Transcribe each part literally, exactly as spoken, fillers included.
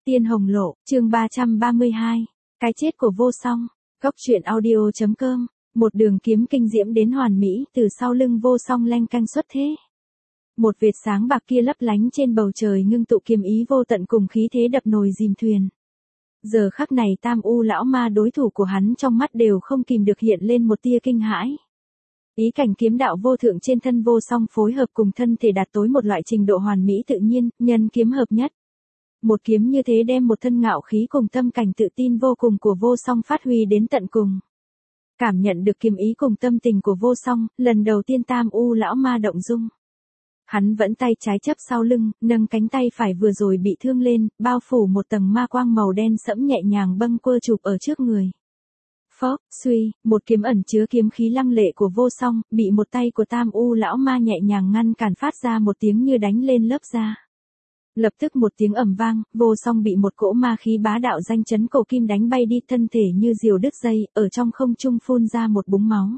Tiên Hồng Lộ, chương ba trăm ba mươi hai. Cái chết của Vô Song. Góc truyện audio chấm com. Một đường kiếm kinh diễm đến hoàn mỹ, từ sau lưng Vô Song leng canh xuất thế. Một vệt sáng bạc kia lấp lánh trên bầu trời ngưng tụ kiếm ý vô tận cùng khí thế đập nồi dìm thuyền. Giờ khắc này Tam U lão ma đối thủ của hắn trong mắt đều không kìm được hiện lên một tia kinh hãi. Ý cảnh kiếm đạo vô thượng trên thân Vô Song phối hợp cùng thân thể đạt tới một loại trình độ hoàn mỹ tự nhiên, nhân kiếm hợp nhất. Một kiếm như thế đem một thân ngạo khí cùng tâm cảnh tự tin vô cùng của Vô Song phát huy đến tận cùng. Cảm nhận được kiếm ý cùng tâm tình của Vô Song, lần đầu tiên Tam U lão ma động dung. Hắn vẫn tay trái chấp sau lưng, nâng cánh tay phải vừa rồi bị thương lên, bao phủ một tầng ma quang màu đen sẫm nhẹ nhàng bâng quơ chụp ở trước người. Phốc, suy, một kiếm ẩn chứa kiếm khí lăng lệ của Vô Song, bị một tay của Tam U lão ma nhẹ nhàng ngăn cản phát ra một tiếng như đánh lên lớp da. Lập tức một tiếng ầm vang, Vô Song bị một cỗ ma khí bá đạo danh chấn cổ kim đánh bay đi, thân thể như diều đứt dây, ở trong không trung phun ra một búng máu.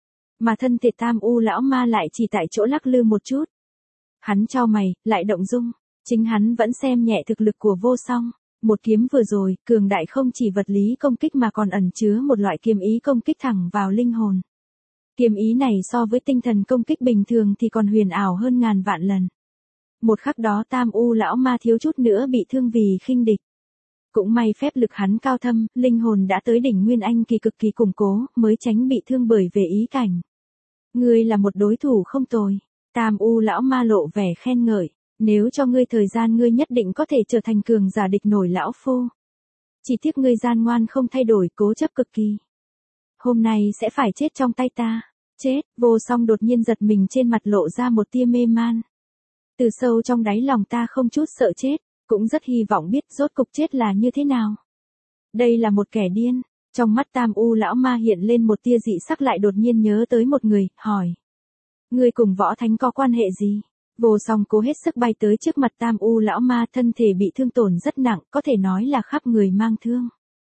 Mà thân thể Tam U lão ma lại chỉ tại chỗ lắc lư một chút. Hắn chau mày, lại động dung, chính hắn vẫn xem nhẹ thực lực của Vô Song. Một kiếm vừa rồi, cường đại không chỉ vật lý công kích mà còn ẩn chứa một loại kiếm ý công kích thẳng vào linh hồn. Kiếm ý này so với tinh thần công kích bình thường thì còn huyền ảo hơn ngàn vạn lần. Một khắc đó Tam U lão ma thiếu chút nữa bị thương vì khinh địch. Cũng may phép lực hắn cao thâm, linh hồn đã tới đỉnh nguyên anh kỳ cực kỳ củng cố, mới tránh bị thương bởi về ý cảnh. Ngươi là một đối thủ không tồi. Tam U lão ma lộ vẻ khen ngợi. Nếu cho ngươi thời gian ngươi nhất định có thể trở thành cường giả địch nổi lão phu. Chỉ tiếc ngươi gian ngoan không thay đổi, cố chấp cực kỳ. Hôm nay sẽ phải chết trong tay ta. Chết. Vô Song đột nhiên giật mình, trên mặt lộ ra một tia mê man. Từ sâu trong đáy lòng ta không chút sợ chết, cũng rất hy vọng biết rốt cục chết là như thế nào. Đây là một kẻ điên. Trong mắt Tam U lão ma hiện lên một tia dị sắc, lại đột nhiên nhớ tới một người, hỏi. Ngươi cùng Võ Thánh có quan hệ gì? Vô Song cố hết sức bay tới trước mặt Tam U lão ma, thân thể bị thương tổn rất nặng, có thể nói là khắp người mang thương.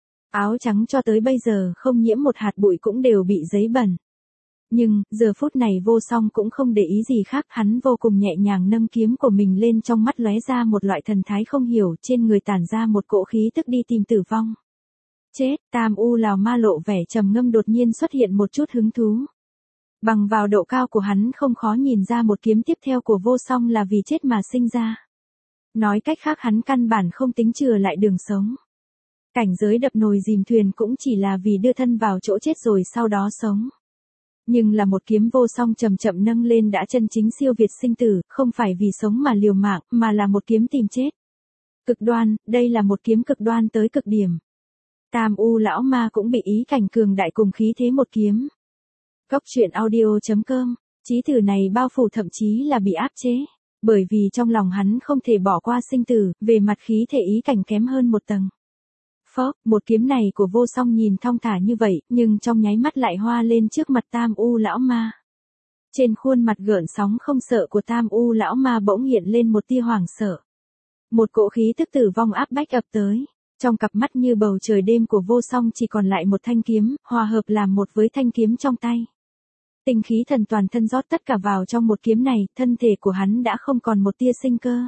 Áo trắng cho tới bây giờ không nhiễm một hạt bụi cũng đều bị giấy bẩn. Nhưng, giờ phút này Vô Song cũng không để ý gì khác, hắn vô cùng nhẹ nhàng nâng kiếm của mình lên, trong mắt lóe ra một loại thần thái không hiểu, trên người tản ra một cỗ khí tức đi tìm tử vong. Chết. Tam U lão ma lộ vẻ trầm ngâm, đột nhiên xuất hiện một chút hứng thú. Bằng vào độ cao của hắn không khó nhìn ra một kiếm tiếp theo của Vô Song là vì chết mà sinh ra. Nói cách khác hắn căn bản không tính chừa lại đường sống. Cảnh giới đập nồi dìm thuyền cũng chỉ là vì đưa thân vào chỗ chết rồi sau đó sống. Nhưng là một kiếm Vô Song chậm chậm nâng lên đã chân chính siêu việt sinh tử, không phải vì sống mà liều mạng, mà là một kiếm tìm chết. Cực đoan, đây là một kiếm cực đoan tới cực điểm. Tam U lão ma cũng bị ý cảnh cường đại cùng khí thế một kiếm. Góc truyện audio chấm com. Chí tử này bao phủ thậm chí là bị áp chế. Bởi vì trong lòng hắn không thể bỏ qua sinh tử, về mặt khí thể ý cảnh kém hơn một tầng. Phốc, một kiếm này của Vô Song nhìn thong thả như vậy, nhưng trong nháy mắt lại hoa lên trước mặt Tam U lão ma. Trên khuôn mặt gợn sóng không sợ của Tam U lão ma bỗng hiện lên một tia hoảng sợ. Một cỗ khí tức tử vong áp bách ập tới. Trong cặp mắt như bầu trời đêm của Vô Song chỉ còn lại một thanh kiếm, hòa hợp làm một với thanh kiếm trong tay. Tinh khí thần toàn thân rót tất cả vào trong một kiếm này, thân thể của hắn đã không còn một tia sinh cơ.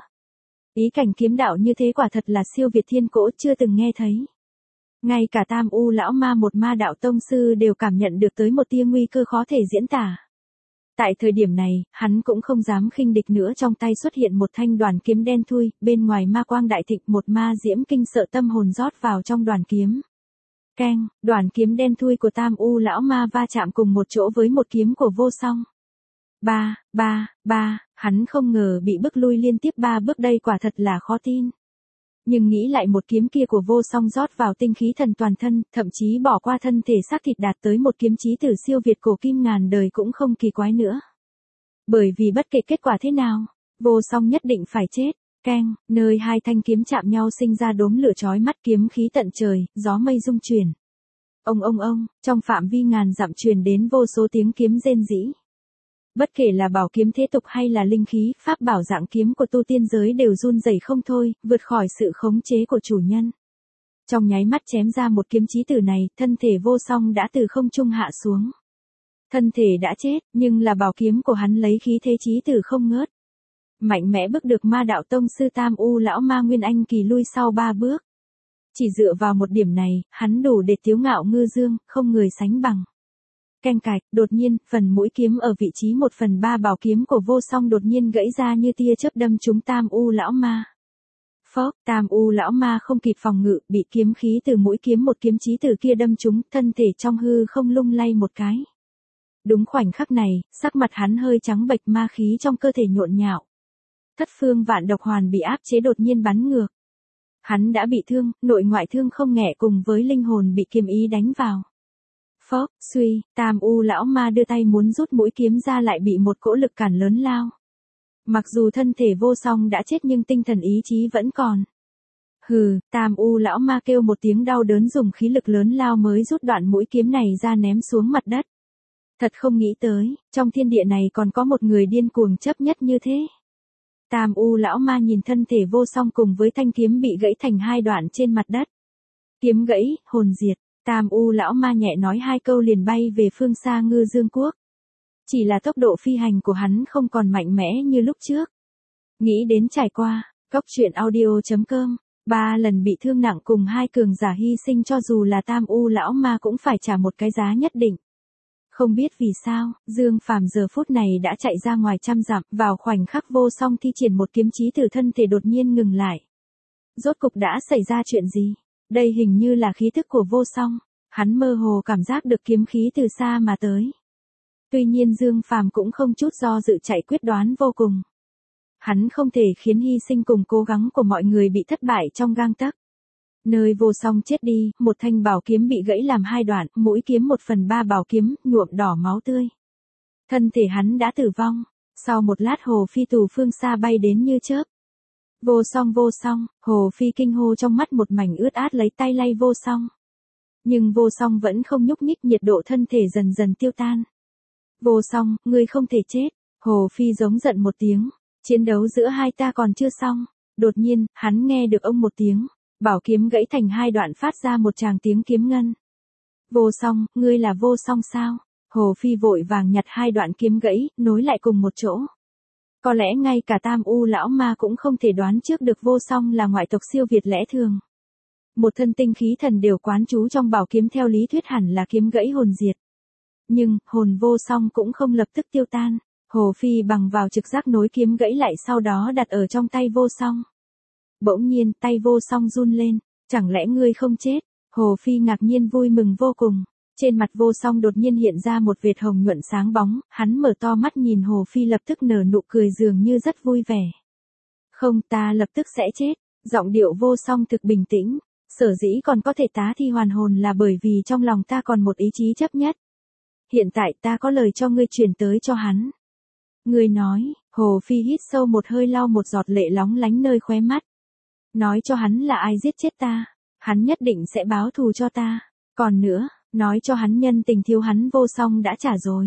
Ý cảnh kiếm đạo như thế quả thật là siêu việt thiên cỗ, chưa từng nghe thấy. Ngay cả Tam U lão ma, một ma đạo tông sư, đều cảm nhận được tới một tia nguy cơ khó thể diễn tả. Tại thời điểm này, hắn cũng không dám khinh địch nữa, trong tay xuất hiện một thanh đoàn kiếm đen thui, bên ngoài ma quang đại thịnh, một ma diễm kinh sợ tâm hồn rót vào trong đoàn kiếm. Keng, đoàn kiếm đen thui của Tam U lão ma va chạm cùng một chỗ với một kiếm của Vô Song. Ba, ba, ba, hắn không ngờ bị bức lui liên tiếp ba bước, đây quả thật là khó tin. Nhưng nghĩ lại một kiếm kia của Vô Song rót vào tinh khí thần toàn thân, thậm chí bỏ qua thân thể xác thịt đạt tới một kiếm chí tử siêu việt cổ kim ngàn đời cũng không kỳ quái nữa. Bởi vì bất kể kết quả thế nào, Vô Song nhất định phải chết. Keng, nơi hai thanh kiếm chạm nhau sinh ra đốm lửa chói mắt, kiếm khí tận trời, gió mây rung chuyển. Ông ông ông, trong phạm vi ngàn dặm truyền đến vô số tiếng kiếm rên rỉ. Bất kể là bảo kiếm thế tục hay là linh khí, pháp bảo dạng kiếm của tu tiên giới đều run rẩy không thôi, vượt khỏi sự khống chế của chủ nhân. Trong nháy mắt chém ra một kiếm chí tử này, thân thể Vô Song đã từ không trung hạ xuống. Thân thể đã chết, nhưng là bảo kiếm của hắn lấy khí thế chí tử không ngớt. mạnh mẽ bước được Ma Đạo Tông sư Tam U lão ma Nguyên Anh kỳ lui sau ba bước. Chỉ dựa vào một điểm này, hắn đủ để tiếu ngạo ngư dương, không người sánh bằng. Keng cạch, đột nhiên, phần mũi kiếm ở vị trí một phần ba bảo kiếm của Vô Song đột nhiên gãy ra như tia chớp đâm trúng Tam U lão ma. Phốc, Tam U lão ma không kịp phòng ngự, bị kiếm khí từ mũi kiếm một kiếm chí từ kia đâm trúng, thân thể trong hư không lung lay một cái. Đúng khoảnh khắc này, sắc mặt hắn hơi trắng bệch, ma khí trong cơ thể nhộn nhạo. Thất phương vạn độc hoàn bị áp chế đột nhiên bắn ngược. Hắn đã bị thương, nội ngoại thương không nhẹ cùng với linh hồn bị kiếm ý đánh vào. Phốc, suy, Tam U lão ma đưa tay muốn rút mũi kiếm ra lại bị một cỗ lực cản lớn lao. Mặc dù thân thể Vô Song đã chết nhưng tinh thần ý chí vẫn còn. Hừ, Tam U lão ma kêu một tiếng đau đớn dùng khí lực lớn lao mới rút đoạn mũi kiếm này ra ném xuống mặt đất. Thật không nghĩ tới, trong thiên địa này còn có một người điên cuồng chấp nhất như thế. Tam U lão ma nhìn thân thể Vô Song cùng với thanh kiếm bị gãy thành hai đoạn trên mặt đất. Kiếm gãy, hồn diệt, Tam U lão ma nhẹ nói hai câu liền bay về phương xa Ngư Dương Quốc. Chỉ là tốc độ phi hành của hắn không còn mạnh mẽ như lúc trước. Nghĩ đến trải qua, Cốc Truyện Audio chấm com, ba lần bị thương nặng cùng hai cường giả hy sinh cho dù là Tam U lão ma cũng phải trả một cái giá nhất định. Không biết vì sao, Dương Phàm giờ phút này đã chạy ra ngoài trăm dặm, vào khoảnh khắc Vô Song thi triển một kiếm chí từ thân thể đột nhiên ngừng lại. Rốt cục đã xảy ra chuyện gì? Đây hình như là khí thức của Vô Song, hắn mơ hồ cảm giác được kiếm khí từ xa mà tới. Tuy nhiên Dương Phàm cũng không chút do dự chạy quyết đoán vô cùng. Hắn không thể khiến hy sinh cùng cố gắng của mọi người bị thất bại trong gang tấc. Nơi Vô Song chết đi, một thanh bảo kiếm bị gãy làm hai đoạn, mũi kiếm một phần ba bảo kiếm, nhuộm đỏ máu tươi. Thân thể hắn đã tử vong. Sau một lát Hồ Phi từ phương xa bay đến như chớp. Vô Song Vô Song, Hồ Phi kinh hô trong mắt một mảnh ướt át lấy tay lay Vô Song. Nhưng Vô Song vẫn không nhúc nhích, nhiệt độ thân thể dần dần tiêu tan. Vô Song, ngươi không thể chết. Hồ Phi giống giận một tiếng. Chiến đấu giữa hai ta còn chưa xong. Đột nhiên, hắn nghe được ông một tiếng. Bảo kiếm gãy thành hai đoạn phát ra một tràng tiếng kiếm ngân. Vô Song, ngươi là Vô Song sao? Hồ Phi vội vàng nhặt hai đoạn kiếm gãy, nối lại cùng một chỗ. Có lẽ ngay cả Tam U lão ma cũng không thể đoán trước được Vô Song là ngoại tộc siêu việt lẽ thường. Một thân tinh khí thần đều quán trú trong bảo kiếm theo lý thuyết hẳn là kiếm gãy hồn diệt. Nhưng, hồn Vô Song cũng không lập tức tiêu tan. Hồ Phi bằng vào trực giác nối kiếm gãy lại sau đó đặt ở trong tay Vô Song. Bỗng nhiên, tay Vô Song run lên, chẳng lẽ ngươi không chết? Hồ Phi ngạc nhiên vui mừng vô cùng. Trên mặt Vô Song đột nhiên hiện ra một vệt hồng nhuận sáng bóng, hắn mở to mắt nhìn Hồ Phi lập tức nở nụ cười dường như rất vui vẻ. Không, ta lập tức sẽ chết. Giọng điệu Vô Song thực bình tĩnh, sở dĩ còn có thể tá thi hoàn hồn là bởi vì trong lòng ta còn một ý chí chấp nhất. Hiện tại ta có lời cho ngươi truyền tới cho hắn. Ngươi nói, Hồ Phi hít sâu một hơi lau một giọt lệ lóng lánh nơi khóe mắt. Nói cho hắn là ai giết chết ta, hắn nhất định sẽ báo thù cho ta. Còn nữa, nói cho hắn nhân tình thiếu hắn Vô Song đã trả rồi.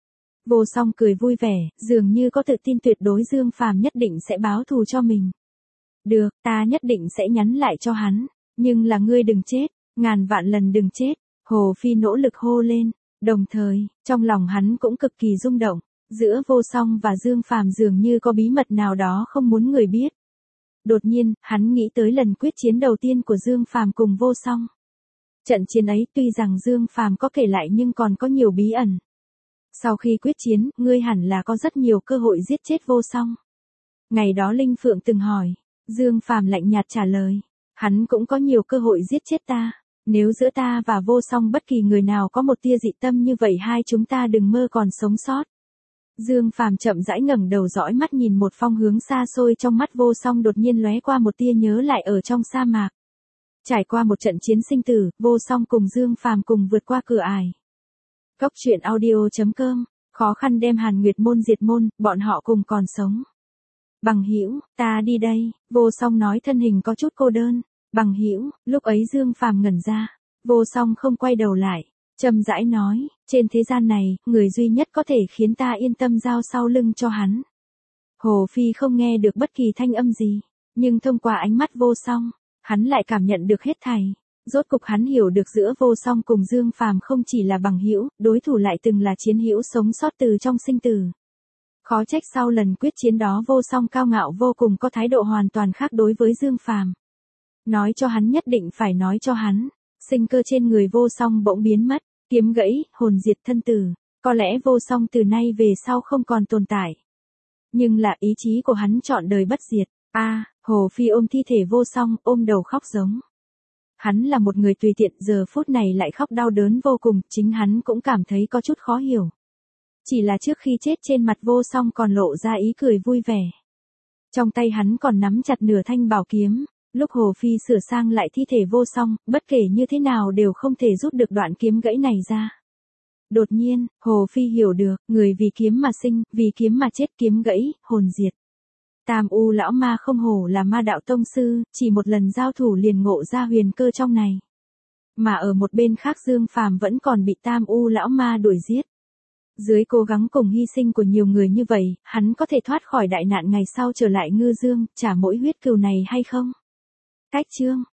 Vô Song cười vui vẻ, dường như có tự tin tuyệt đối Dương Phàm nhất định sẽ báo thù cho mình. Được, ta nhất định sẽ nhắn lại cho hắn, nhưng là ngươi đừng chết, ngàn vạn lần đừng chết. Hồ Phi nỗ lực hô lên, đồng thời, trong lòng hắn cũng cực kỳ rung động, giữa Vô Song và Dương Phàm dường như có bí mật nào đó không muốn người biết. Đột nhiên, hắn nghĩ tới lần quyết chiến đầu tiên của Dương Phàm cùng Vô Song. Trận chiến ấy tuy rằng Dương Phàm có kể lại nhưng còn có nhiều bí ẩn. Sau khi quyết chiến, ngươi hẳn là có rất nhiều cơ hội giết chết Vô Song. Ngày đó Linh Phượng từng hỏi, Dương Phàm lạnh nhạt trả lời, hắn cũng có nhiều cơ hội giết chết ta. Nếu giữa ta và Vô Song bất kỳ người nào có một tia dị tâm như vậy hai chúng ta đừng mơ còn sống sót. Dương Phàm chậm rãi ngẩng đầu dõi mắt nhìn một phong hướng xa xôi, trong mắt Vô Song đột nhiên lóe qua một tia nhớ lại ở trong sa mạc. Trải qua một trận chiến sinh tử, Vô Song cùng Dương Phàm cùng vượt qua cửa ải. Cốc Truyện Audio chấm com, khó khăn đem Hàn Nguyệt môn diệt môn, bọn họ cùng còn sống. Bằng hữu, ta đi đây, Vô Song nói thân hình có chút cô đơn. Bằng hữu, lúc ấy Dương Phàm ngẩn ra, Vô Song không quay đầu lại, chậm rãi nói, trên thế gian này, người duy nhất có thể khiến ta yên tâm giao sau lưng cho hắn. Hồ Phi không nghe được bất kỳ thanh âm gì, nhưng thông qua ánh mắt Vô Song, hắn lại cảm nhận được hết thảy. Rốt cục hắn hiểu được giữa Vô Song cùng Dương Phàm không chỉ là bằng hữu, đối thủ lại từng là chiến hữu sống sót từ trong sinh tử. Khó trách sau lần quyết chiến đó Vô Song cao ngạo vô cùng, có thái độ hoàn toàn khác đối với Dương Phàm. Nói cho hắn, nhất định phải nói cho hắn. Sinh cơ trên người Vô Song bỗng biến mất, kiếm gãy, hồn diệt thân tử. Có lẽ Vô Song từ nay về sau không còn tồn tại. Nhưng là ý chí của hắn trọn đời bất diệt. A, à, Hồ Phi ôm thi thể Vô Song, ôm đầu khóc giống. Hắn là một người tùy tiện, giờ phút này lại khóc đau đớn vô cùng, chính hắn cũng cảm thấy có chút khó hiểu. Chỉ là trước khi chết trên mặt Vô Song còn lộ ra ý cười vui vẻ. Trong tay hắn còn nắm chặt nửa thanh bảo kiếm, lúc Hồ Phi sửa sang lại thi thể Vô Song, bất kể như thế nào đều không thể rút được đoạn kiếm gãy này ra. Đột nhiên, Hồ Phi hiểu được, người vì kiếm mà sinh, vì kiếm mà chết, kiếm gãy, hồn diệt. Tam U lão ma không hổ là ma đạo tông sư, chỉ một lần giao thủ liền ngộ ra huyền cơ trong này. Mà ở một bên khác Dương Phàm vẫn còn bị Tam U lão ma đuổi giết. Dưới cố gắng cùng hy sinh của nhiều người như vậy, hắn có thể thoát khỏi đại nạn ngày sau trở lại Ngư Dương, trả mỗi huyết cừu này hay không? Cách chương